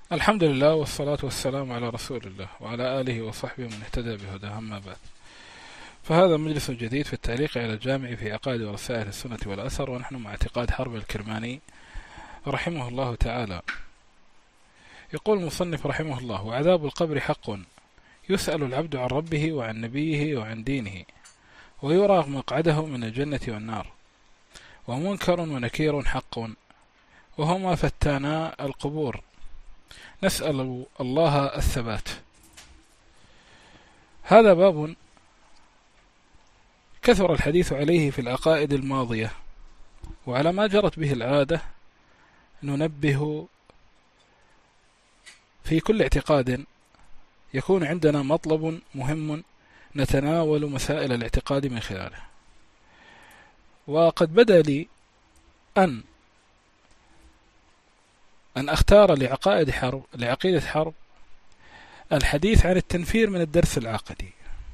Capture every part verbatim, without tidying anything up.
الحمد لله والصلاة والسلام على رسول الله وعلى آله وصحبه من اهتدى بهداه، أما بعد. فهذا مجلس جديد في التعليق على الجامع في عقائد ورسائل السنة والأثر، ونحن مع اعتقاد حرب الكرماني رحمه الله تعالى. يقول المصنف رحمه الله: وعذاب القبر حق، يسأل العبد عن ربه وعن نبيه وعن دينه، ويرى مقعده من الجنة والنار. ومنكر ونكير حق، وهما فتانا القبور، نسأل الله الثبات. هذا باب كثر الحديث عليه في العقائد الماضية، وعلى ما جرت به العادة ننبه في كل اعتقاد يكون عندنا مطلب مهم نتناول مسائل الاعتقاد من خلاله. وقد بدا لي أن أن أختار لعقائد حرب لعقيدة حرب الحديث عن التنفير من الدرس العقدي،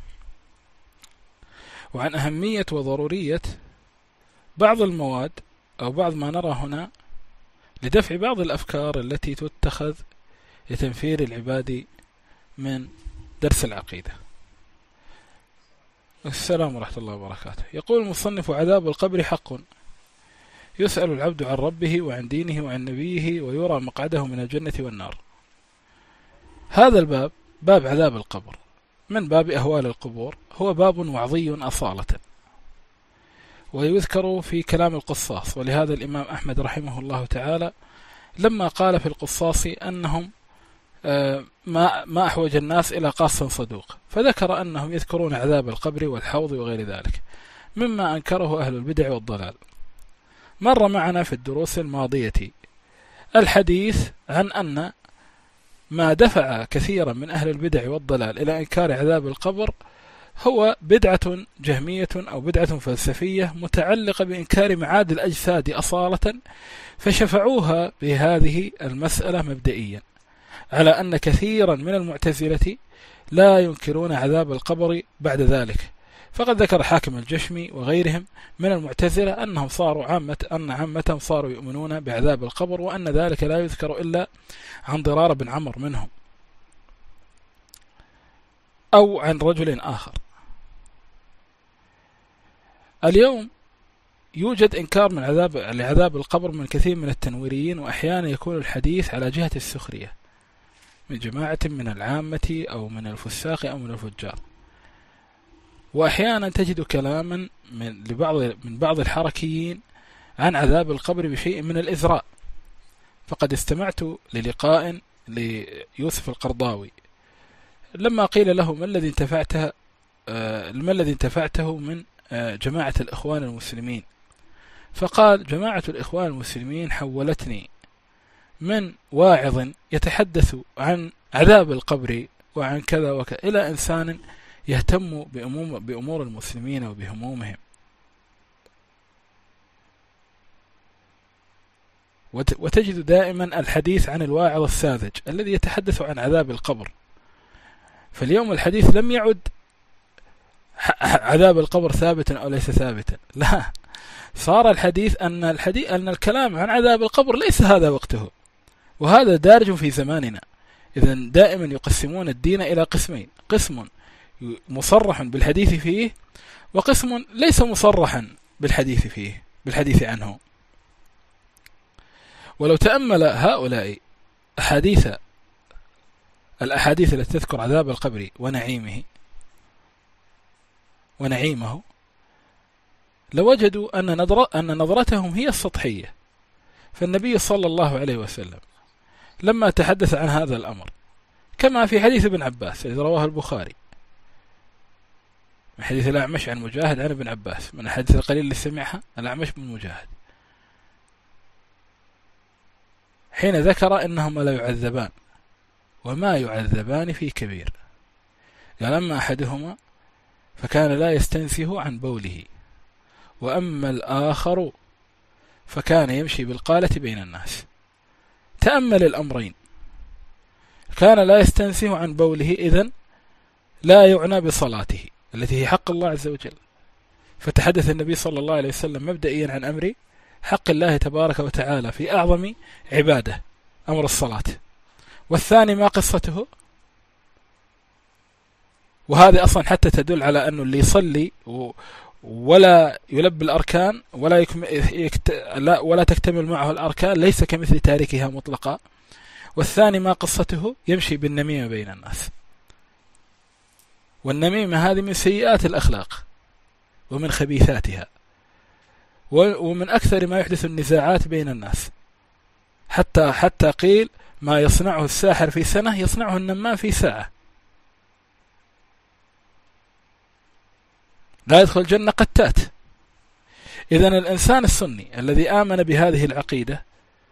وعن أهمية وضرورية بعض المواد أو بعض ما نرى هنا لدفع بعض الأفكار التي تتخذ لتنفير العباد من درس العقيدة. السلام ورحمة الله وبركاته. يقول المصنف: عذاب القبر حق، يسأل العبد عن ربه وعن دينه وعن نبيه، ويرى مقعده من الجنة والنار. هذا الباب، باب عذاب القبر من باب أهوال القبور، هو باب وعظي أصالة، ويذكر في كلام القصاص. ولهذا الإمام أحمد رحمه الله تعالى لما قال في القصاص أنهم ما ما أحوج الناس إلى قاص صدوق، فذكر أنهم يذكرون عذاب القبر والحوض وغير ذلك مما أنكره أهل البدع والضلال. مر معنا في الدروس الماضية الحديث عن أن ما دفع كثيرا من أهل البدع والضلال إلى إنكار عذاب القبر هو بدعة جهمية أو بدعة فلسفية متعلقة بإنكار معاد الأجساد أصالة، فشفعوها بهذه المسألة مبدئيا، على أن كثيرا من المعتزلة لا ينكرون عذاب القبر بعد ذلك. فقد ذكر حاكم الجشمي وغيرهم من المعتزلة أنهم صاروا عامة أن عامتهم صاروا يؤمنون بعذاب القبر، وأن ذلك لا يذكر إلا عن ضرار بن عمرو منهم أو عن رجل آخر. اليوم يوجد إنكار من عذاب لعذاب القبر من كثير من التنويريين، وأحيانا يكون الحديث على جهة السخرية من جماعة من العامة أو من الفساق أو من الفجار. وأحيانا تجد كلاما من لبعض من بعض الحركيين عن عذاب القبر بشيء من الإزراء. فقد استمعت للقاء ليوسف القرضاوي لما قيل له: ما الذي انتفعته ما الذي انتفعته من جماعة الإخوان المسلمين؟ فقال: جماعة الإخوان المسلمين حولتني من واعظ يتحدث عن عذاب القبر وعن كذا وكذا إلى إنسان يهتم بأمور المسلمين وبهمومهم. وتجد دائما الحديث عن الواعظ الساذج الذي يتحدث عن عذاب القبر. فاليوم الحديث لم يعد عذاب القبر ثابتا أو ليس ثابتا، لا، صار الحديث أن الحديث أن الكلام عن عذاب القبر ليس هذا وقته، وهذا دارج في زماننا. إذن دائما يقسمون الدين إلى قسمين: قسم مصرح بالحديث فيه، وقسم ليس مصرحا بالحديث فيه بالحديث عنه. ولو تأمل هؤلاء أحاديث الأحاديث التي تذكر عذاب القبر ونعيمه ونعيمه لوجدوا أن نظر أن نظرتهم هي السطحية. فالنبي صلى الله عليه وسلم لما تحدث عن هذا الأمر، كما في حديث ابن عباس الذي رواه البخاري من حديث الأعمش عن مجاهد عن ابن عباس، من الحديث القليل اللي سمعها الأعمش من مجاهد، حين ذكر إنهما لا يعذبان وما يعذبان في كبير. قال: أما أحدهما فكان لا يستنزه عن بوله، وأما الآخر فكان يمشي بالقالة بين الناس. تأمل الأمرين، كان لا يستنزه عن بوله، إذن لا يعنى بصلاته التي هي حق الله عز وجل. فتحدث النبي صلى الله عليه وسلم مبدئيا عن أمر حق الله تبارك وتعالى في أعظم عبادة، أمر الصلاة. والثاني ما قصته؟ وهذه أصلا حتى تدل على أنه اللي يصلي ولا يلبي الأركان ولا, يكم... يكت... لا ولا تكتمل معه الأركان ليس كمثل تاركها مطلقا. والثاني ما قصته؟ يمشي بالنميمة بين الناس، والنميمة هذه من سيئات الأخلاق ومن خبيثاتها ومن أكثر ما يحدث النزاعات بين الناس، حتى حتى قيل ما يصنعه الساحر في سنة يصنعه النمام في ساعة. لا يدخل الجنة قتات. إذن الإنسان السني الذي آمن بهذه العقيدة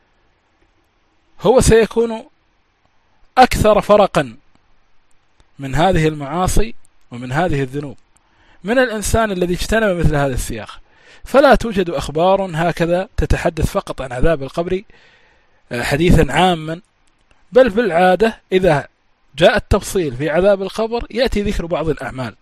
هو سيكون أكثر فرقا من هذه المعاصي ومن هذه الذنوب من الإنسان الذي اجتنب مثل هذا السياق. فلا توجد أخبار هكذا تتحدث فقط عن عذاب القبر حديثا عاما، بل في العادة إذا جاء التفصيل في عذاب القبر يأتي ذكر بعض الأعمال،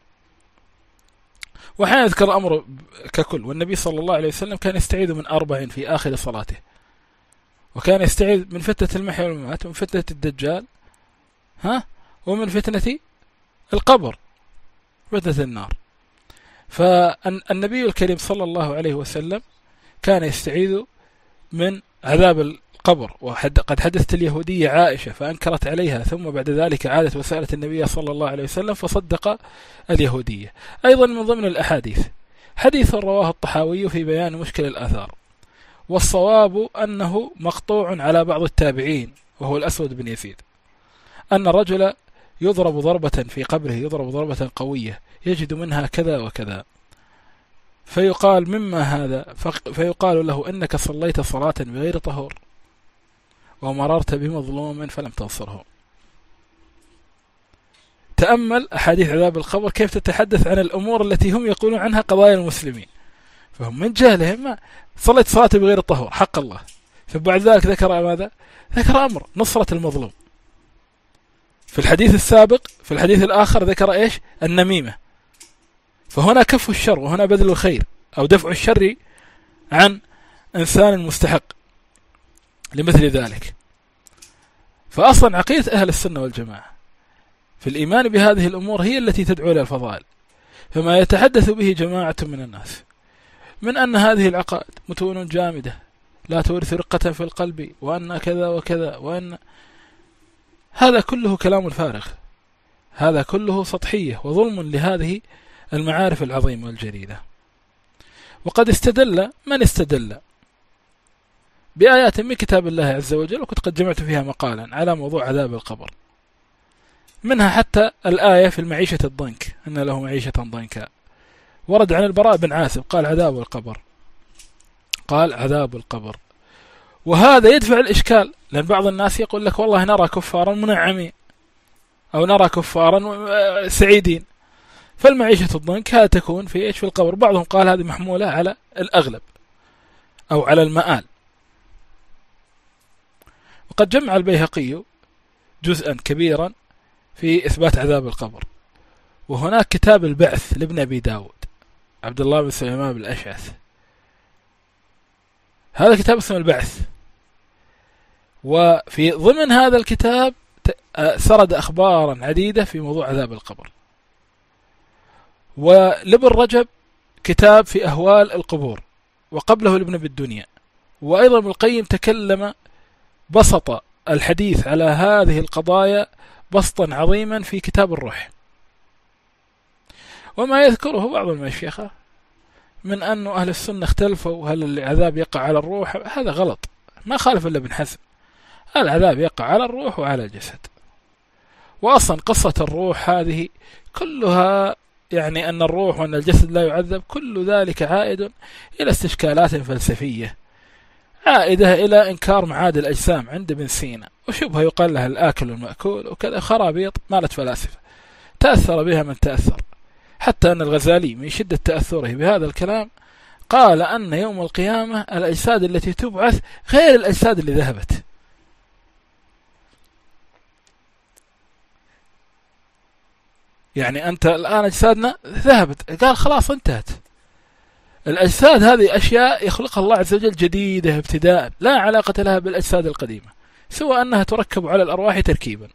وحين يذكر الأمر ككل. والنبي صلى الله عليه وسلم كان يستعيذ من أربع في آخر صلاته، وكان يستعيذ من فتنة المحيا والممات، ومن فتنة الدجال، ها، ومن فتنة القبر، فتنة النار. فالنبي الكريم صلى الله عليه وسلم كان يستعيذ من عذاب القبر. وقد حدثت اليهودية عائشة فأنكرت عليها، ثم بعد ذلك عادت وسألت النبي صلى الله عليه وسلم فصدق اليهودية. أيضا من ضمن الأحاديث حديث رواه الطحاوي في بيان مشكل الآثار، والصواب أنه مقطوع على بعض التابعين وهو الأسود بن يزيد، أن الرجل يضرب ضربة في قبره، يضرب ضربة قوية يجد منها كذا وكذا، فيقال مما هذا؟ فيقال له إنك صليت صلاة بغير طهور ومررت بمظلوم فلم تنصره. تأمل أحاديث عذاب القبر كيف تتحدث عن الأمور التي هم يقولون عنها قضايا المسلمين، فهم من جهلهم ما صليت صلاة بغير طهور حق الله. فبعد ذلك ذكر ماذا؟ ذكر أمر نصرة المظلوم. في الحديث السابق في الحديث الآخر ذكر إيش؟ النميمة. فهنا كف الشر وهنا بذل الخير أو دفع الشر عن إنسان مستحق لمثل ذلك. فأصلا عقيدة أهل السنة والجماعة في الإيمان بهذه الأمور هي التي تدعو إلى الفضائل. فما يتحدث به جماعة من الناس من أن هذه العقائد متون جامدة لا تورث رقة في القلب، وأن كذا وكذا، وأن هذا كله كلام فارغ، هذا كله سطحية وظلم لهذه المعارف العظيمة والجليلة. وقد استدل من استدل بآيات من كتاب الله عز وجل، وكنت قد جمعت فيها مقالا على موضوع عذاب القبر، منها حتى الآية في المعيشة الضنك أن له معيشة ضنكا، ورد عن البراء بن عازب قال عذاب القبر، قال عذاب القبر. وهذا يدفع الإشكال، لأن بعض الناس يقول لك والله نرى كفارا منعمين أو نرى كفارا سعيدين، فالمعيشة الضنك هذا تكون في إيش؟ في القبر. بعضهم قال هذه محمولة على الأغلب أو على المآل. وقد جمع البيهقي جزءا كبيرا في إثبات عذاب القبر. وهناك كتاب البعث لابن أبي داود عبد الله بن سليمان بن الأشعث، هذا كتاب اسمه البعث. وفي ضمن هذا الكتاب سرد أخبارا عديدة في موضوع عذاب القبر. ولابن رجب كتاب في أهوال القبور، وقبله لابن بالدنيا. وأيضا ابن القيم تكلم بسط الحديث على هذه القضايا بسطا عظيما في كتاب الروح. وما يذكره بعض المشيخة من أن أهل السنة اختلفوا هل العذاب يقع على الروح، هذا غلط، ما خالف إلا ابن حزم. العذاب يقع على الروح وعلى الجسد. وأصلا قصة الروح هذه كلها يعني أن الروح وأن الجسد لا يعذب، كل ذلك عائد إلى استشكالات فلسفية، عائدة إلى إنكار معاد الأجسام عند ابن سينا، وشبه يقال لها الآكل والمأكول وكذا، خرابيط مالت فلاسفة تأثر بها من تأثر. حتى أن الغزالي من شدة تأثره بهذا الكلام قال أن يوم القيامة الأجساد التي تبعث غير الأجساد اللي ذهبت. يعني أنت الآن أجسادنا ذهبت، قال خلاص انتهت. الأجساد هذه أشياء يخلقها الله عز وجل جديدة ابتداء، لا علاقة لها بالأجساد القديمة. سوى أنها تركب على الأرواح تركيبا.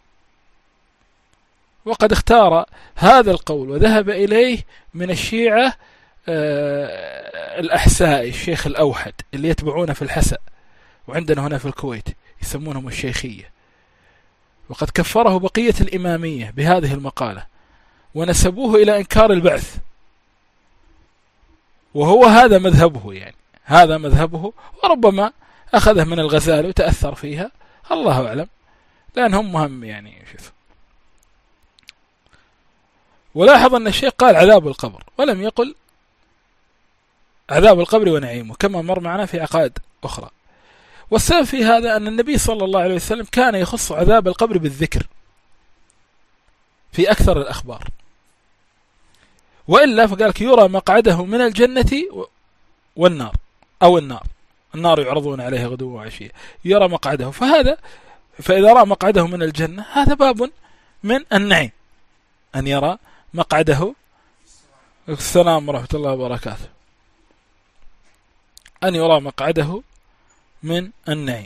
وقد اختار هذا القول وذهب إليه من الشيعة آه الأحسائي، الشيخ الأوحد اللي يتبعون في الحسا، وعندنا هنا في الكويت يسمونهم الشيخية. وقد كفره بقية الإمامية بهذه المقالة ونسبوه إلى إنكار البعث، وهو هذا مذهبه، يعني هذا مذهبه، وربما أخذه من الغزالي وتأثر فيها، الله أعلم، لأنهم مهم يعني. شوف، ولاحظ أن الشيخ قال عذاب القبر ولم يقل عذاب القبر ونعيمه كما مر معنا في عقائد أخرى. والسبب في هذا أن النبي صلى الله عليه وسلم كان يخص عذاب القبر بالذكر في أكثر الأخبار، وإلا فقالك يرى مقعده من الجنة والنار، أو النار النار يعرضون عليها غدوا وعشية، يرى مقعده، فهذا فإذا رأى مقعده من الجنة هذا باب من النعيم، أن يرى مقعده. السلام ورحمة الله وبركاته. أن يرى مقعده من النعيم.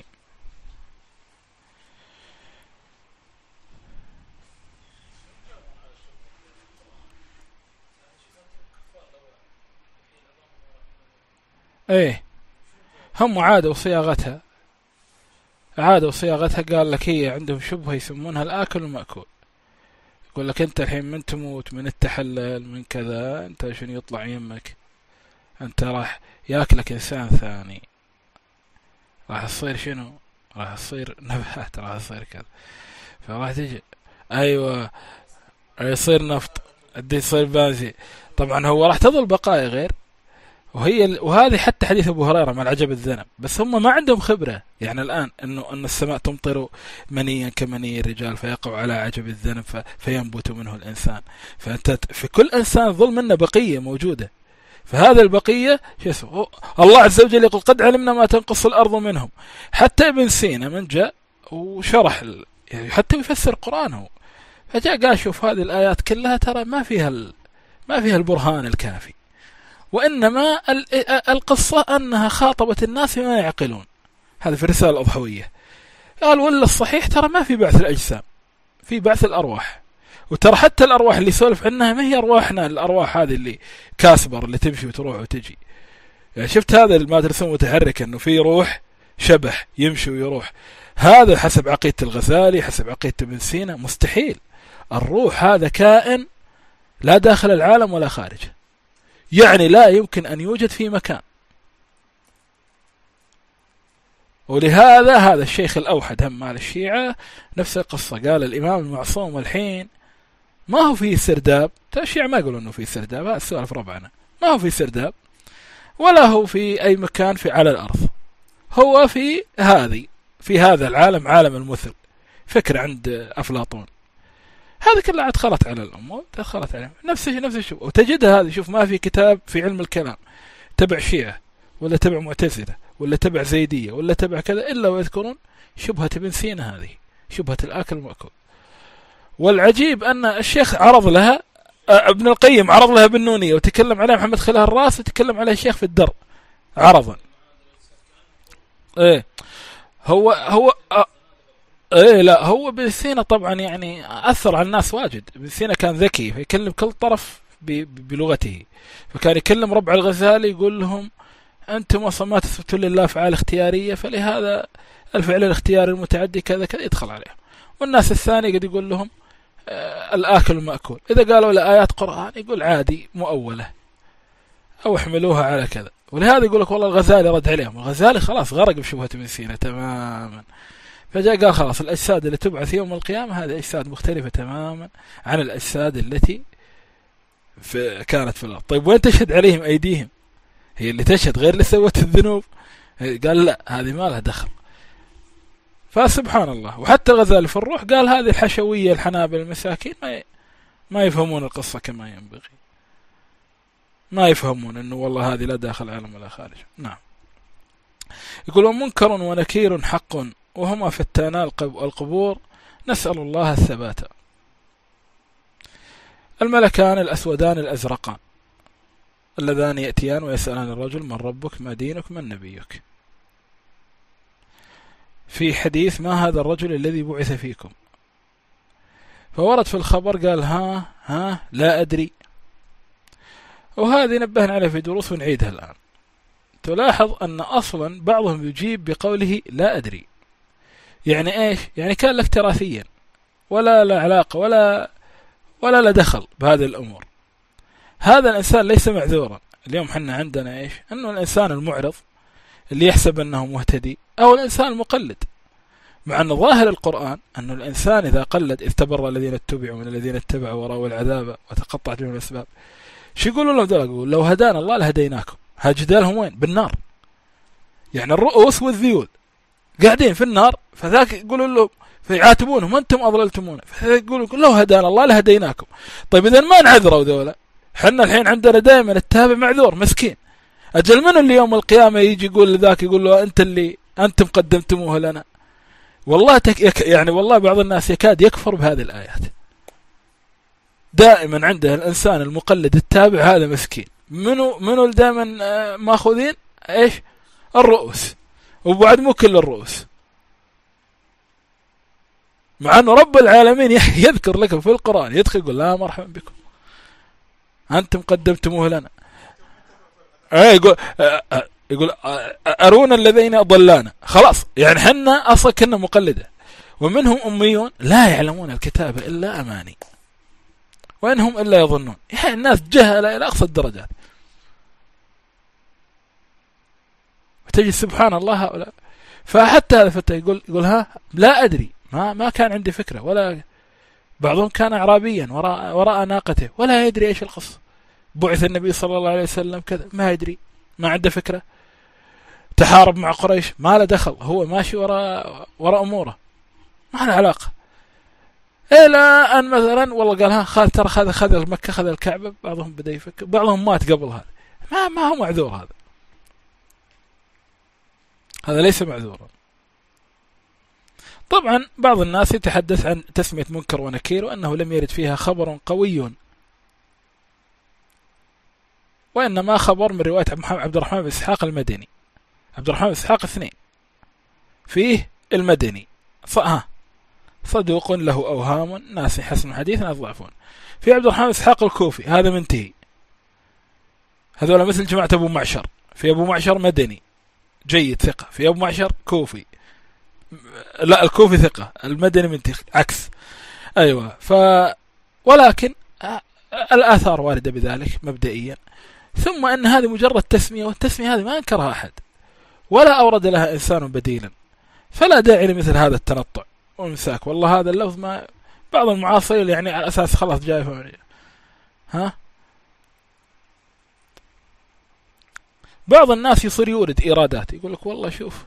ايه، هم عادوا صياغتها عادوا صياغتها قال لك هي عندهم شبهة يسمونها الآكل والمأكول. يقول لك أنت الحين من تموت، من التحلل، من كذا، أنت شنو يطلع يمك، أنت راح يأكلك إنسان ثاني، راح تصير شنو، راح تصير نبات، راح تصير كذا، فراح تجي أيوة يصير نفط، الدي يصير بنزين. طبعا هو راح تظل بقايا غير، وهي وهذه حتى حديث أبو هريرة مع العجب الذنب، بس هم ما عندهم خبرة. يعني الآن إنه أن السماء تمطر منيا كمني الرجال فيقع على عجب الذنب فينبت منه الإنسان، فأنت في كل إنسان ظل منه بقية موجودة، فهذا البقية شو اسمه، الله عز وجل يقول قد علمنا ما تنقص الأرض منهم. حتى ابن سينا من جاء وشرح يعني حتى يفسر قرآنه، فجاء قال شوف هذه الآيات كلها ترى ما فيها ما فيها البرهان الكافي، وإنما القصة أنها خاطبت الناس ما يعقلون. هذا في الرسالة الأضحوية قال ولا الصحيح ترى ما في بعث الأجسام، في بعث الأرواح. وترى حتى الأرواح اللي سولف عنها ما هي أرواحنا، الأرواح هذه اللي كاسبر اللي تمشي وتروح وتجي. يعني شفت هذا المادرسون متحرك أنه في روح شبح يمشي ويروح، هذا حسب عقيدة الغزالي حسب عقيدة ابن سينا مستحيل. الروح هذا كائن لا داخل العالم ولا خارجه، يعني لا يمكن أن يوجد في مكان. ولهذا هذا الشيخ الأوحد هم مال الشيعة نفس القصة، قال الإمام المعصوم الحين ما هو فيه سرداب، الشيعة ما يقولون أنه فيه سرداب، هذا السؤال في ربعنا، ما هو فيه سرداب ولا هو في أي مكان في على الأرض، هو في هذه في هذا العالم، عالم المثل، فكرة عند أفلاطون، هذه كلها أدخلت على الأمة، أدخلت عليهم نفس نفس الشيء. وتجدها هذه، شوف ما في كتاب في علم الكلام تبع شيعة ولا تبع معتزلة ولا تبع زيدية ولا تبع كذا إلا ويذكرون شبهة ابن سينا، هذه شبهة الآكل المأكول. والعجيب أن الشيخ عرض لها ابن القيم، عرض لها بالنونية وتكلم عليها محمد خلال الراس، وتكلم عليها الشيخ في الدر عرضا. ايه هو هو ايه لا هو ابن سينا طبعا يعني اثر على الناس واجد. ابن سينا كان ذكي فيكلم كل طرف بلغته، فكان يكلم ربع الغزالي يقول لهم انتم اصلا ما تثبتون لله افعال اختياريه، فلهذا الفعل الاختياري المتعدي كذا كذا يدخل عليهم. والناس الثاني قد يقول لهم آه الاكل المأكول، اذا قالوا له ايات قرآن يقول عادي مؤوله او احملوها على كذا. ولهذا يقول لك والله الغزالي رد عليهم، الغزالي خلاص غرق بشبهة ابن سينا تماما، فجاء قال خلاص الأجساد اللي تبعث يوم القيامة هذه أجساد مختلفة تماما عن الأجساد التي في كانت في الأرض. طيب وين تشهد عليهم أيديهم؟ هي اللي تشهد غير اللي سوت الذنوب؟ قال لا هذه ما لها دخل. فسبحان الله. وحتى الغزالي في الروح قال هذه الحشوية الحنابل المساكين ما ما يفهمون القصة كما ينبغي، ما يفهمون أنه والله هذه لا داخل عالم ولا خارج. نعم. يقول منكر ونكير حق وهما فتانا القبور نسأل الله الثبات. الملكان الأسودان الأزرقان اللذان يأتيان ويسألان الرجل من ربك ما دينك من نبيك. في حديث ما هذا الرجل الذي بعث فيكم، فورد في الخبر قال ها ها لا أدري. وهذه نبهنا عليه في دروس ونعيدها الآن. تلاحظ أن أصلا بعضهم يجيب بقوله لا أدري، يعني إيش؟ يعني كان لك تراثيا ولا لا علاقة ولا ولا لا دخل بهذه الأمور. هذا الإنسان ليس معذورا. اليوم حنا عندنا إيش؟ أنه الإنسان المعرض اللي يحسب أنه مهتدي، أو الإنسان المقلد، مع أن ظاهر القرآن أن الإنسان إذا قلد إذ تبرأ الذين اتبعوا من الذين اتبعوا ورأوا العذاب وتقطعت بهم الأسباب. شو يقولوا لهم دول؟ يقول لو هدانا الله لهديناكم. هجدالهم وين؟ بالنار. يعني الرؤوس والذيول قاعدين في النار، فذاك يقولوا له فيعاتبونهم أنتم أضللتمونا، فيقولوا لو هدانا الله لهديناكم. طيب إذا ما نعذروا ذولا، حنا الحين عندنا دائما التابع معذور مسكين. أجل من اللي يوم القيامة يجي يقول لذاك يقول له أنت اللي أنتم قدمتموه لنا؟ والله تك يك يعني والله بعض الناس يكاد يكفر بهذه الآيات. دائما عنده الإنسان المقلد التابع هذا مسكين. منو منو دائما ماخذين إيش؟ الرؤوس. وبعد مو كل الرؤوس، مع أنه رب العالمين يذكر لكم في القرآن، يدخل يقول لا مرحبا بكم أنتم قدمتموه لنا. يقول يقول أرونا الذين ضلانا. خلاص يعني حنا أصلا كنا مقلدة. ومنهم أميون لا يعلمون الكتاب إلا أماني وإنهم إلا يظنون. يعني الناس جهلة إلى أقصى الدرجات. وتجي سبحان الله هؤلاء. فحتى هذا فتى يقول يقول ها لا أدري، ما ما كان عندي فكرة، ولا بعضهم كان أعرابيا وراء وراء ناقته ولا يدري إيش القصة. بعث النبي صلى الله عليه وسلم كذا، ما يدري، ما عنده فكرة. تحارب مع قريش، ما له دخل، هو ماشي وراء وراء أموره، ما له علاقة. إلى أن مثلا والله قال ها خذ ترى خذ خذ مكة خذ الكعبة، بعضهم بدأ يفكر، بعضهم مات قبل هذا. ما ما هو معذور هذا. هذا ليس معذورا. طبعا بعض الناس يتحدث عن تسمية منكر ونكير وأنه لم يرد فيها خبر قوي، وإنما خبر من رواية عبد الرحمن بن إسحاق المدني. عبد الرحمن بن إسحاق اثنين، فيه المدني صدوق له أوهام، ناس حسن حديث ناس ضعفون. في عبد الرحمن بن إسحاق الكوفي، هذا منتهي، هذول مثل جماعة أبو معشر. في أبو معشر مدني جيد ثقة، في أبو معشر كوفي، لا الكوفي ثقة، المدني منتهي عكس. أيوة. ف ولكن الآثار واردة بذلك مبدئيا. ثم أن هذه مجرد تسمية، والتسمية هذه ما أنكرها أحد ولا أورد لها إنسان بديلا، فلا داعي لمثل هذا التنطع والمساك. والله هذا اللفظ ما بعض المعاصرين يعني على أساس خلاص جاي ها. بعض الناس يصير يورد إيرادات، يقول لك والله شوف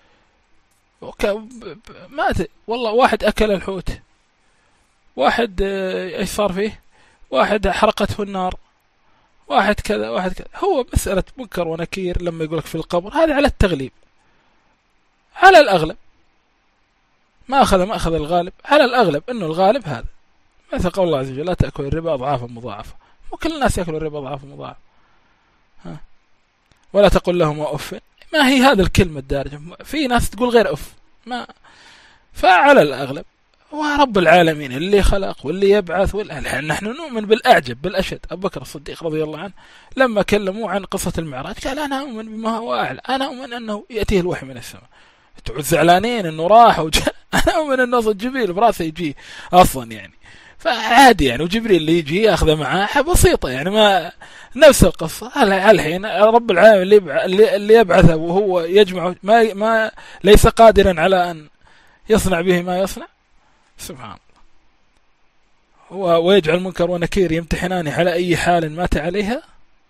ما ت... والله واحد أكل الحوت، واحد إيش صار فيه، واحد حرقته النار، واحد كذا واحد كذا. هو مسألة منكر ونكير لما يقولك في القبر، هذا على التغليب، على الأغلب ما أخذ ما أخذ الغالب، على الأغلب إنه الغالب هذا. مثل قول الله عز وجل لا تأكل الربا أضعافا مضاعفة. مو كل الناس يأكلوا الربا أضعافا مضاعفة. ها. ولا تقل لهم أف. ما هي هذا الكلمة الدارجة، في ناس تقول غير أف. ما فعلى الأغلب ورب العالمين اللي خلق واللي يبعث والألحان. نحن نؤمن بالأعجب بالأشد. أبو بكر الصديق رضي الله عنه لما كلموا عن قصة المعراج قال أنا أؤمن بما هو أعلى، أنا أؤمن أنه يأتيه الوحي من السماء. تعود زعلانين أنه راح وجاء، أنا أؤمن أنه أصلا جبريل براسه يجي أصلا يعني، فعادي يعني. وجبريل اللي يجي يأخذ معاه بسيطة يعني، ما نفس القصة. الحين رب العالمين اللي اللي يبعثه وهو يجمع ما ما ليس قادرا على أن يصنع به ما يصنع، سبحان الله. ويجعل منكر ونكير يمتحنان على أي حال مات عليها،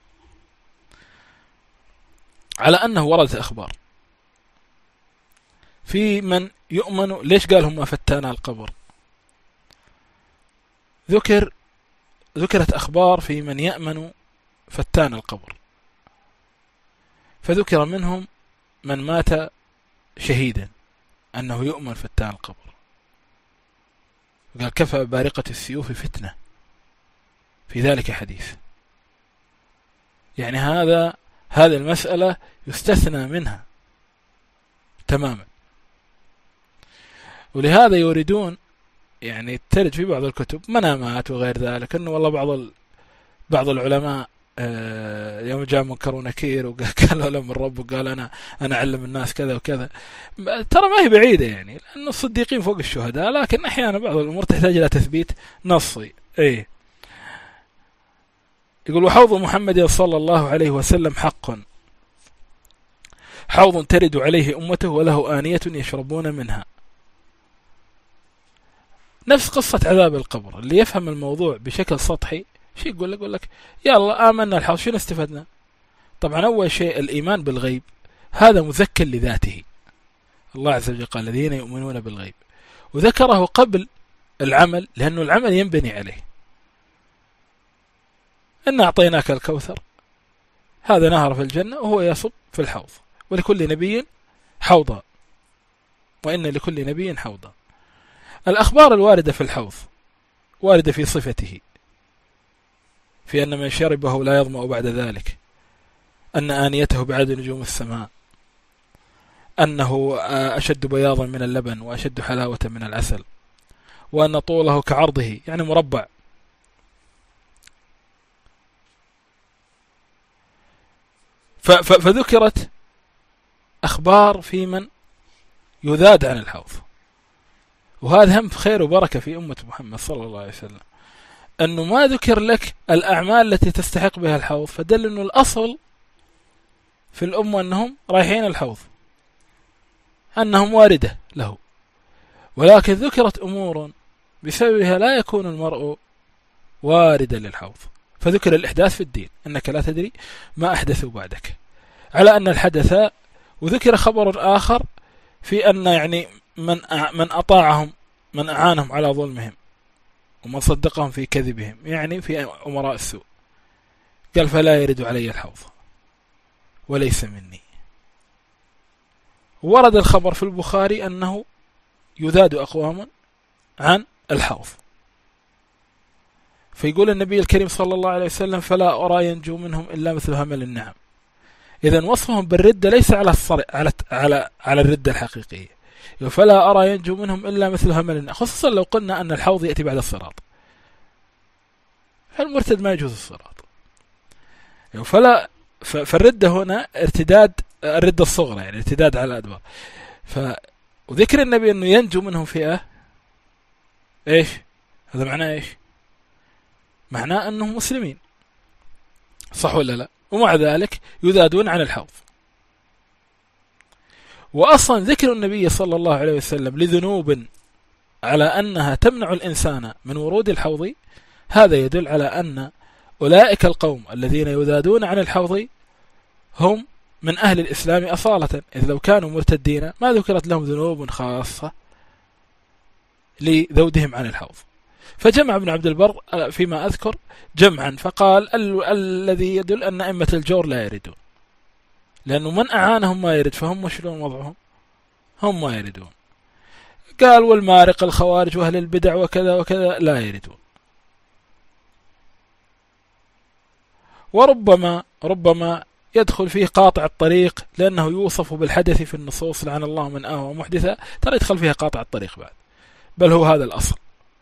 على أنه وردت أخبار في من يؤمن. ليش قال هم فتانا القبر؟ ذكر ذكرت أخبار في من يأمن فتان القبر، فذكر منهم من مات شهيدا أنه يؤمن فتان القبر. قال كفى بارقة السيوف فتنة، في ذلك حديث. يعني هذا هذه المسألة يستثنى منها تماما. ولهذا يريدون يعني ترد في بعض الكتب منامات وغير ذلك أنه والله بعض ال... بعض العلماء آه يوم جاء منكر ونكير وقال له من رب وقال أنا أنا أعلم الناس كذا وكذا. ترى ما هي بعيدة يعني، لأن الصديقين فوق الشهداء، لكن أحيانا بعض الأمور تحتاج إلى تثبيت نصي. إيه يقول وحوض محمد صلى الله عليه وسلم حق، حوض ترد عليه أمته وله آنية يشربون منها. نفس قصة عذاب القبر. اللي يفهم الموضوع بشكل سطحي شيء يقول لك يقول لك يلا آمنا الحوض، شنو استفدنا؟ طبعا أول شيء الإيمان بالغيب هذا مذكر لذاته. الله عز وجل قال الذين يؤمنون بالغيب، وذكره قبل العمل لأنه العمل ينبني عليه. إن أعطيناك الكوثر، هذا نهر في الجنة وهو يصب في الحوض، ولكل نبي حوضا، وإن لكل نبي حوضا. الأخبار الواردة في الحوض واردة في صفته، في أن من شربه لا يظمأ بعد ذلك، أن آنيته بعد نجوم السماء، أنه أشد بياضا من اللبن وأشد حلاوة من العسل، وأن طوله كعرضه يعني مربع. فذكرت أخبار في من يذاد عن الحوض، وهذا هم خير وبركة في أمة محمد صلى الله عليه وسلم، أنه ما ذكر لك الأعمال التي تستحق بها الحوض، فدل أنه الأصل في الأمة أنهم رايحين الحوض، أنهم واردة له، ولكن ذكرت أمور بسببها لا يكون المرء واردا للحوض. فذكر الإحداث في الدين، أنك لا تدري ما أحدثوا بعدك، على أن الحدث. وذكر خبر آخر في أن يعني من من أطاعهم، من أعانهم على ظلمهم، ومن صدقهم في كذبهم، يعني في أمراء السوء، قال فلا يرد علي الحوض وليس مني. ورد الخبر في البخاري أنه يذاد أقوام عن الحوض، فيقول النبي الكريم صلى الله عليه وسلم فلا أرى ينجو منهم إلا مثل همل النعم. إذن وصفهم بالردة ليس على الصر... على على على الردة الحقيقية، فلا أرى ينجو منهم إلا مثل همل النعم، خصوصا لو قلنا أن الحوض يأتي بعد الصراط، فالمرتد ما يجوز الصراط. فلا ف... فالردة هنا ارتداد، الردة الصغرى يعني ارتداد على الأدبار. ف... وذكر النبي أنه ينجو منهم فئة، إيش هذا معناه؟ إيش معناه؟ أنهم مسلمين، صح ولا لا؟ ومع ذلك يذادون عن الحوض. وأصلا ذكر النبي صلى الله عليه وسلم لذنوب على أنها تمنع الإنسان من ورود الحوض، هذا يدل على أن أولئك القوم الذين يذادون عن الحوض هم من أهل الإسلام أصالة، إذ لو كانوا مرتدين ما ذكرت لهم ذنوب خاصة لذودهم عن الحوض. فجمع ابن عبد البر فيما أذكر جمعا، فقال ال- الذي يدل أن أئمة الجور لا يردون، لأنه من أعانهم ما يرد، فهم مشلون وضعهم؟ هم ما يردون. قال والمارق الخوارج وأهل البدع وكذا وكذا لا يردون. وربما ربما يدخل فيه قاطع الطريق، لأنه يوصف بالحدث في النصوص لعن الله من آوى محدثا، ترى يدخل فيها قاطع الطريق بعد، بل هو هذا الأصل.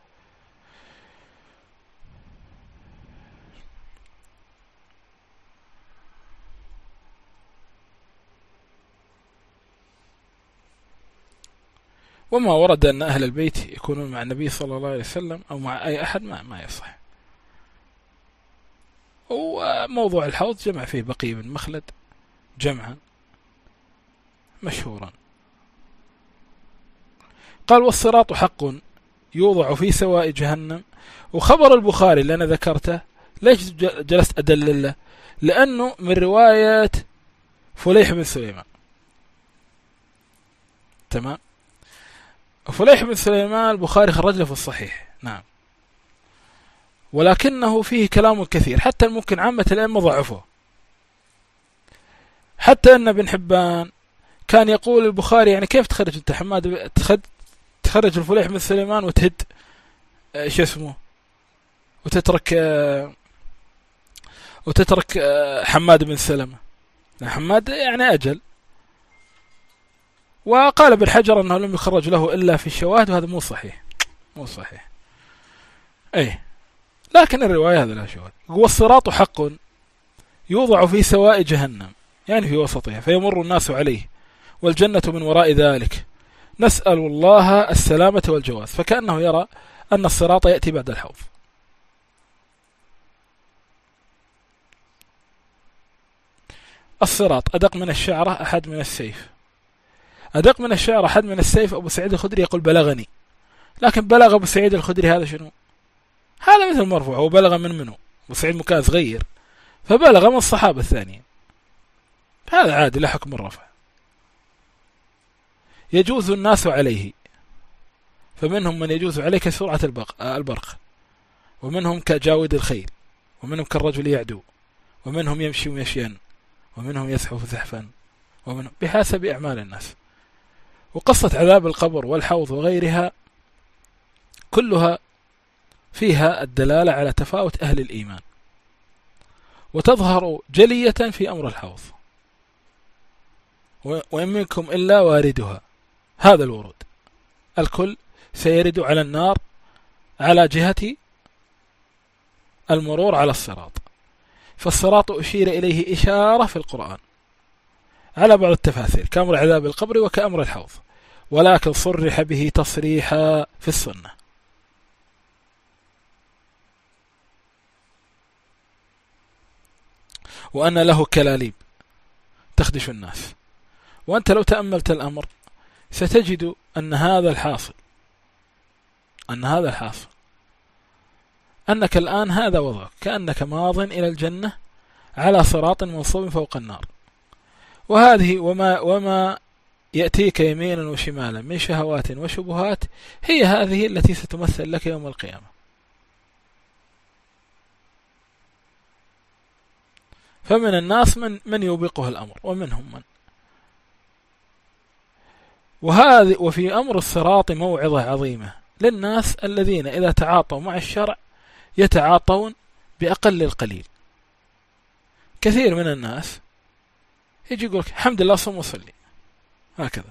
وما ورد أن أهل البيت يكونون مع النبي صلى الله عليه وسلم أو مع أي أحد ما ما يصح. وموضوع الحوض جمع فيه بقي بن مخلد جمعا مشهورا. قال والصراط حق يوضع في سواء جهنم. وخبر البخاري اللي أنا ذكرته ليش جلست أدلل له؟ لأنه من رواية فليح بن سليمان، تمام؟ فليح بن سليمان البخاري خرج له في الصحيح، نعم، ولكنه فيه كلام كثير، حتى ممكن عامة الأئمة ضعفوه، حتى أن ابن حبان كان يقول البخاري يعني كيف تخرج أنت حماد تخرج الفليح بن سليمان وتهد ايش اسمه وتترك وتترك حماد بن سلمة؟ حماد يعني أجل. وقال ابن حجر أنه لم يخرج له إلا في الشواهد، وهذا مو صحيح، مو صحيح. أي لكن الرواية هذا لا شواهد. والصراط حق يوضع في سواء جهنم، يعني في وسطها، فيمر الناس عليه، والجنة من وراء ذلك، نسأل الله السلامة والجواز. فكأنه يرى أن الصراط يأتي بعد الحوض. الصراط أدق من الشعرة أحد من السيف. أدق من الشعرة أحد من السيف. أبو سعيد الخدري يقول بلغني، لكن بلغ أبو سعيد الخدري هذا شنو؟ هذا مثل مرفوع. هو بلغ من منه؟ أبو سعيد مكان صغير، فبلغ من الصحابة الثانيين، هذا عادي لا حكم الرفع. يجوز الناس عليه، فمنهم من يجوز عليه كسرعة البرق، ومنهم كجاود الخيل، ومنهم كالرجل يعدو، ومنهم يمشي مشيا، ومنهم يزحف زحفا، ومنهم بحسب أعمال الناس. وقصة عذاب القبر والحوض وغيرها كلها فيها الدلالة على تفاوت أهل الإيمان، وتظهر جلية في أمر الحوض. وإن منكم إلا واردها، هذا الورود الكل سيرد على النار على جهة المرور على الصراط. فالصراط أشير إليه إشارة في القرآن على بعض التفاسير كأمر عذاب القبر وكأمر الحوض، ولكن صرح به تصريحا في السنة. وأن له كلاليب تخدش الناس. وأنت لو تأملت الأمر ستجد أن هذا الحاصل، أن هذا الحاصل أنك الآن هذا وضعك، كأنك ماض إلى الجنة على صراط منصوب فوق النار، وهذه وما, وما يأتيك يمينا وشمالا من شهوات وشبهات هي هذه التي ستمثل لك يوم القيامة. فمن الناس من, من يوبقه الأمر، ومنهم من وهذه. وفي أمر الصراط موعظة عظيمة للناس الذين إذا تعاطوا مع الشرع يتعاطون بأقل القليل. كثير من الناس يجي يقول الحمد لله صم وصلي، هكذا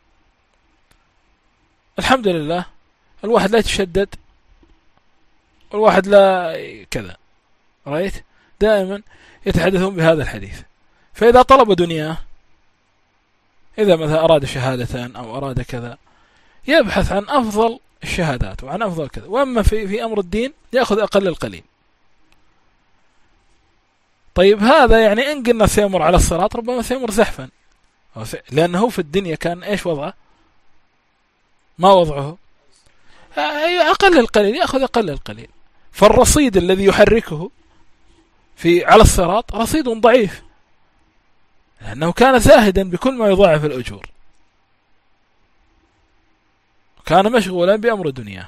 الحمد لله، الواحد لا يتشدد، والواحد لا كذا، رأيت دائما يتحدثون بهذا الحديث. فإذا طلب دنياه، إذا مثلا أراد شهادة أو أراد كذا، يبحث عن أفضل الشهادات وعن أفضل كذا. وأما في, في أمر الدين يأخذ أقل القليل. طيب هذا يعني إن قلنا سيمر على الصراط ربما سيمر زحفا، لأنه في الدنيا كان إيش وضعه؟ ما وضعه؟ أقل القليل، يأخذ أقل القليل. فالرصيد الذي يحركه في على الصراط رصيد ضعيف، لأنه كان زاهدا بكل ما يضاعف الأجور، كان مشغولا بأمر الدنيا.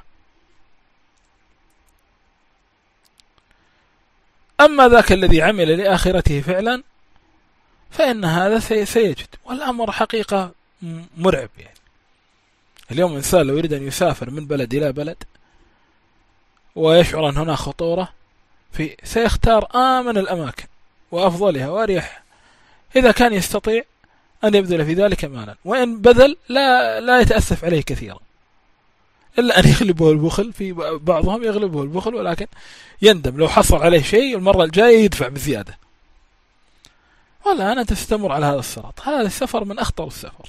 أما ذاك الذي عمل لآخرته فعلا فإن هذا سيجد. والأمر حقيقة مرعب. يعني اليوم الإنسان لو يريد أن يسافر من بلد إلى بلد ويشعر أن هناك خطورة في، سيختار آمن الأماكن وأفضلها وأريح، إذا كان يستطيع أن يبذل في ذلك مالا، وإن بذل لا لا يتأسف عليه كثيرا، إلا أن يغلبه البخل. في بعضهم يغلبه البخل، ولكن يندم لو حصل عليه شيء المرة الجاية يدفع بزيادة. ولا أنا تستمر على هذا الصراط. هذا السفر من أخطر السفر.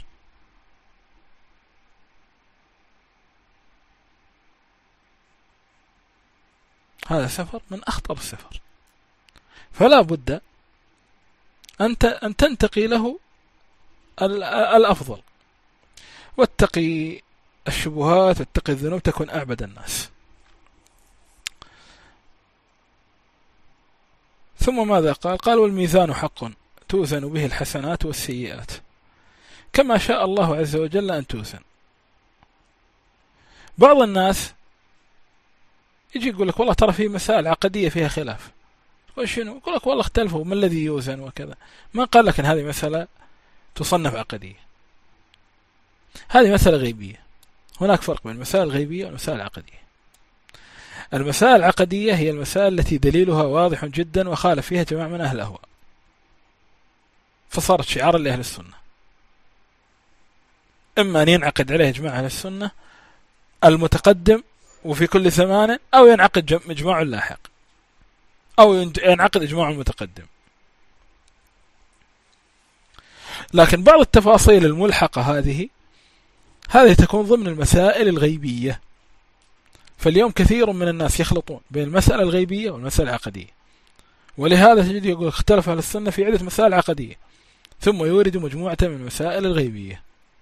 هذا سفر من أخطر السفر. فلا بد أن أن تنتقي له الأفضل، واتقي الشبهات واتقي الذنوب، تكون أعبد الناس. ثم ماذا قال؟ قال والميزان حق توزن به الحسنات والسيئات كما شاء الله عز وجل أن توزن. بعض الناس يجي يقول لك والله ترى في مسائل عقدية فيها خلاف، وشنو؟ يقول لك والله اختلفوا ما الذي يوزن وكذا. ما قال لك أن هذه مسألة تصنف عقدية، هذه مسألة غيبية. هناك فرق بين المسائل الغيبية والمسائل العقدية. المسائل العقدية هي المسائل التي دليلها واضح جدا وخالف فيها جماعة من أهل الأهواء، فصارت شعارا لأهل السنة. إما أن ينعقد عليه إجماع أهل السنة المتقدم وفي كل زمان، أو ينعقد إجماع لاحق، أو ينعقد إجماع المتقدم. لكن بعض التفاصيل الملحقة هذه هذه تكون ضمن المسائل الغيبية. فاليوم كثير من الناس يخلطون بين المسألة الغيبية والمسألة العقدية، ولهذا تجد يقول اختلف أهل السنة في عدة مسائل عقدية، ثم يورد مجموعة من المسائل الغيبية.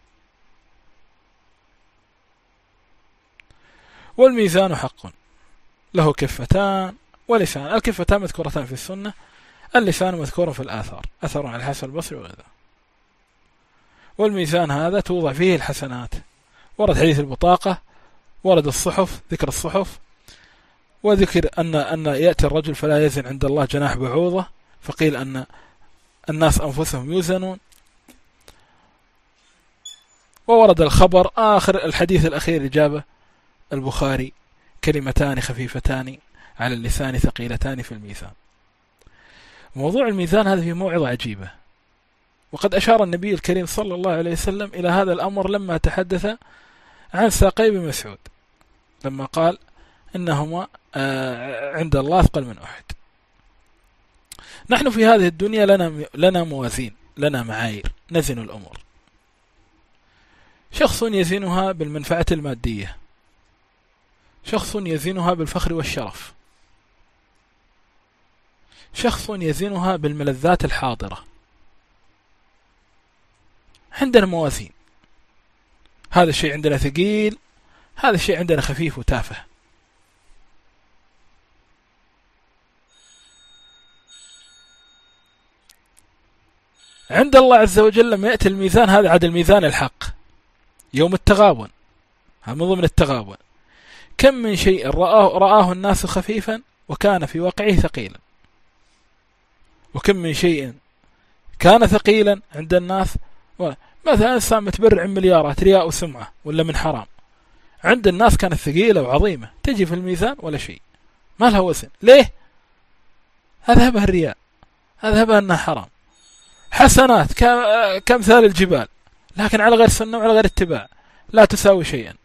والميزان حق له كفتان ولسان. الكفتان مذكورتان في السنة، اللسان مذكور في الآثار، أثر عن الحسن البصري وغيره. والميزان هذا توضع فيه الحسنات. ورد حديث البطاقة، ورد الصحف، ذكر الصحف، وذكر أن أن يأتي الرجل فلا يزن عند الله جناح بعوضة، فقيل أن الناس أنفسهم يوزنون. وورد الخبر آخر الحديث الأخير إجابة البخاري: كلمتان خفيفتان على اللسان ثقيلتان في الميزان. موضوع الميزان هذا في موعظة عجيبة، وقد أشار النبي الكريم صلى الله عليه وسلم إلى هذا الأمر لما تحدث عن ساقي بن مسعود، لما قال إنهما عند الله أثقل من أحد. نحن في هذه الدنيا لنا لنا موازين، لنا معايير نزن الأمور. شخص يزنها بالمنفعة المادية، شخص يزنها بالفخر والشرف، شخص يزنها بالملذات الحاضرة. عندنا موازين، هذا الشيء عندنا ثقيل، هذا الشيء عندنا خفيف وتافه. عند الله عز وجل لما يأتي الميزان هذا عاد الميزان الحق يوم التغابن، هذا من ضمن التغابن. كم من شيء رآه, رآه الناس خفيفا وكان في واقعه ثقيلا، وكم من شيء كان ثقيلا عند الناس. مثلا إنسان متبرع مليارات رياء وسمعة ولا من حرام، عند الناس كانت ثقيلة وعظيمة، تجي في الميزان ولا شيء، ما لها وزن. ليه؟ هذا هبه الرياء، هذا هبه أنها حرام. حسنات كمثال الجبال، لكن على غير سنة وعلى غير اتباع، لا تساوي شيئا.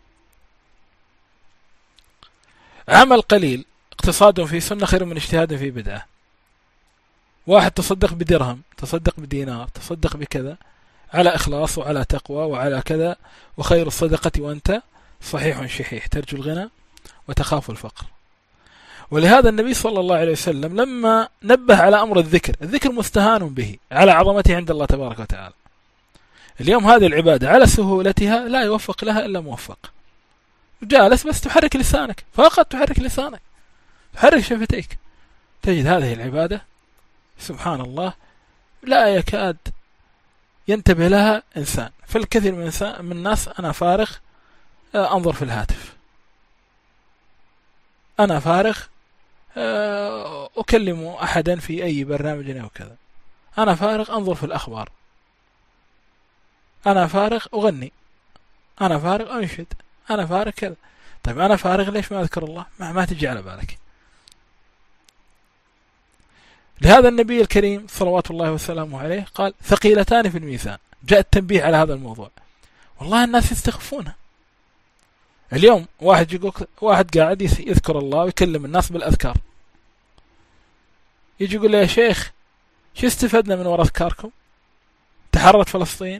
عمل قليل اقتصاد في سنة خير من اجتهاد في بدعة. واحد تصدق بدرهم، تصدق بدينار، تصدق بكذا، على إخلاص وعلى تقوى وعلى كذا، وخير الصدقة وأنت صحيح شحيح ترجو الغنى وتخاف الفقر. ولهذا النبي صلى الله عليه وسلم لما نبه على أمر الذكر، الذكر مستهان به على عظمته عند الله تبارك وتعالى. اليوم هذه العبادة على سهولتها لا يوفق لها إلا موفق. جالس بس تحرك لسانك، فقط تحرك لسانك، تحرك شفتيك، تجد هذه العبادة سبحان الله لا يكاد ينتبه لها إنسان. فالكثير من, من الناس أنا فارغ أنظر في الهاتف، أنا فارغ أكلم أحدا في أي برنامج أو كذا، أنا فارغ أنظر في الأخبار، أنا فارغ أغني، أنا فارغ أنشد، أنا فارغ كذا. طيب أنا فارغ ليش ما أذكر الله؟ ما, ما تجي على بالك. لهذا النبي الكريم صلوات الله وسلامه عليه قال ثقيلتان في الميزان. جاء التنبيه على هذا الموضوع. والله الناس يستخفونه. اليوم واحد يقول واحد قاعد يذكر الله ويكلم الناس بالأذكار، يجي يقول له يا شيخ شو استفدنا من وراء أذكاركم؟ تحررت فلسطين؟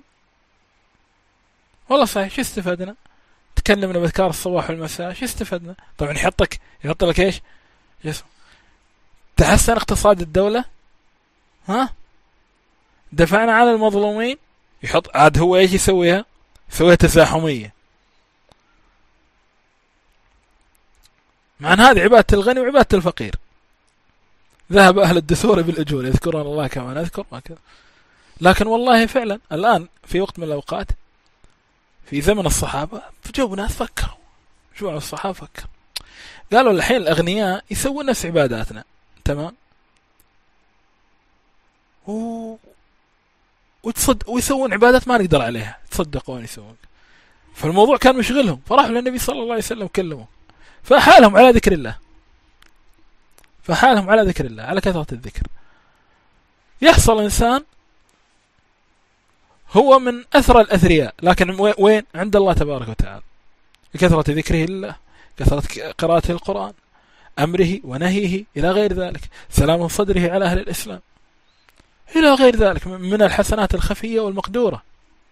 والله صحيح، شو استفدنا؟ تكلمنا بأذكار الصباح والمساء، شو استفدنا؟ طبعا يحطك يحط لك ايش؟ جسم. تحسن اقتصاد الدولة؟ ها؟ دفعنا على المظلومين؟ يحط عاد هو ايش يسويها؟ يسويها تزاحمية. مع أن هذه عبادة الغني وعبادة الفقير. ذهب أهل الدثور بالأجور يذكرون الله كما نذكر وكذا. لكن والله فعلا الآن في وقت من الأوقات في زمن الصحابة جو ناس فكروا، جو الصحابة فكروا قالوا الحين الأغنياء يسوون نفس عباداتنا، تمام، و... وتصد... ويسوون عبادات ما نقدر عليها، تصدقون يسوون. فالموضوع كان مشغلهم، فراحوا للنبي صلى الله عليه وسلم كلموا، فحالهم على ذكر الله، فحالهم على ذكر الله، على كثرة الذكر. يحصل إنسان هو من أثرى الأثرياء، لكن وين؟ عند الله تبارك وتعالى، بكثرة ذكره لله، كثرة قراءته القرآن، أمره ونهيه إلى غير ذلك، سلام صدره على أهل الإسلام إلى غير ذلك من الحسنات الخفية والمقدورة.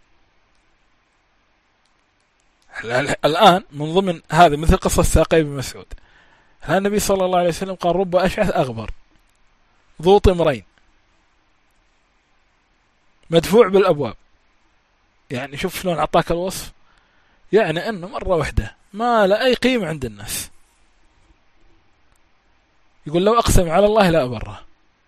الآن من ضمن هذا مثل قصة ساقي بن مسعود، النبي صلى الله عليه وسلم قال رب أشعث أغبر ذو طمرين مدفوع بالأبواب. يعني شوف شلون أعطاك الوصف، يعني أنه مرة واحدة ما لا أي قيمة عند الناس. يقول لو أقسم على الله لا أبره،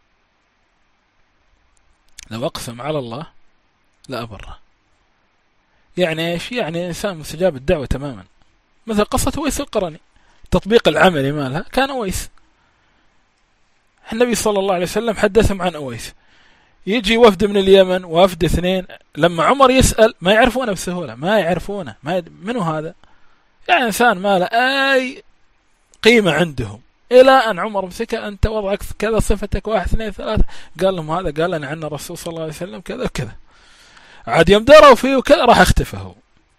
لو أقسم على الله لا أبره. يعني إيش؟ يعني إنسان مستجاب الدعوة تماما، مثل قصة أويس القرني، التطبيق العملي مالها كان أويس. النبي صلى الله عليه وسلم حدثهم عن أويس، يجي وفد من اليمن، وفد اثنين، لما عمر يسأل ما يعرفونه بسهولة، ما يعرفونه، ما يد... منو هذا؟ يعني إنسان ما له أي قيمة عندهم، إلى أن عمر مسكه، أنت وضعك كذا، صفتك واحد اثنين ثلاثة، قال لهم هذا قال لنا عن الرسول صلى الله عليه وسلم كذا وكذا، عاد يوم دروا فيه وكذا راح اختفى هو.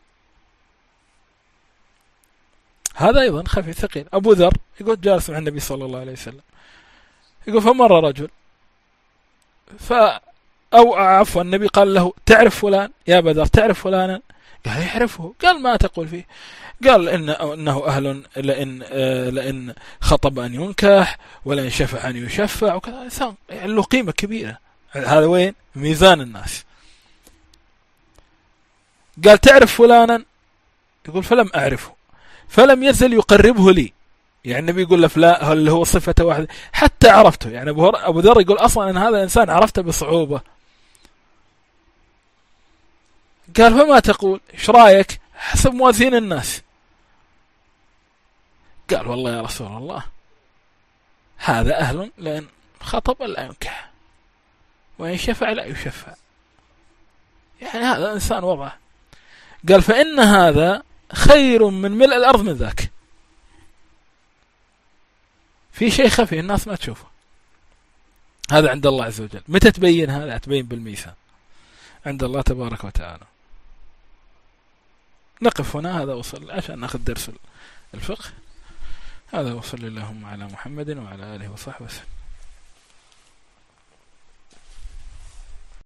هذا أيضا خفي ثقيل. أبو ذر يقول جالس مع النبي صلى الله عليه وسلم، يقول فمر رجل ف أو عفوا النبي قال له تعرف فلان يا بدر، تعرف فلانا؟ قال يعرفه. قال ما تقول فيه؟ قال إن إنه أهل لئن لئن خطب أن ينكح، ولئن شفع أن يشفع وكذا. إنسان يعني له قيمة كبيرة. هذا وين ميزان الناس. قال تعرف فلانا؟ يقول فلم أعرفه، فلم يزل يقربه لي. يعني النبي يقول له فلا اللي هو صفته واحدة حتى عرفته. يعني أبو ذر يقول أصلا أن هذا الإنسان عرفته بصعوبة. قال فما تقول؟ إيش رأيك حسب موازين الناس؟ قال والله يا رسول الله هذا أهل لأن خطب لا ينكح، وإن شفع لا يشفع. يعني هذا إنسان وضعه. قال فإن هذا خير من ملء الأرض من ذاك. في شيء خفي الناس ما تشوفه، هذا عند الله عز وجل. متى تبين هذا؟ تبين بالميزان عند الله تبارك وتعالى. نقف هنا، هذا وصل عشان ناخذ درس الفقه. هذا وصل اللهم على محمد وعلى آله وصحبه وسلم.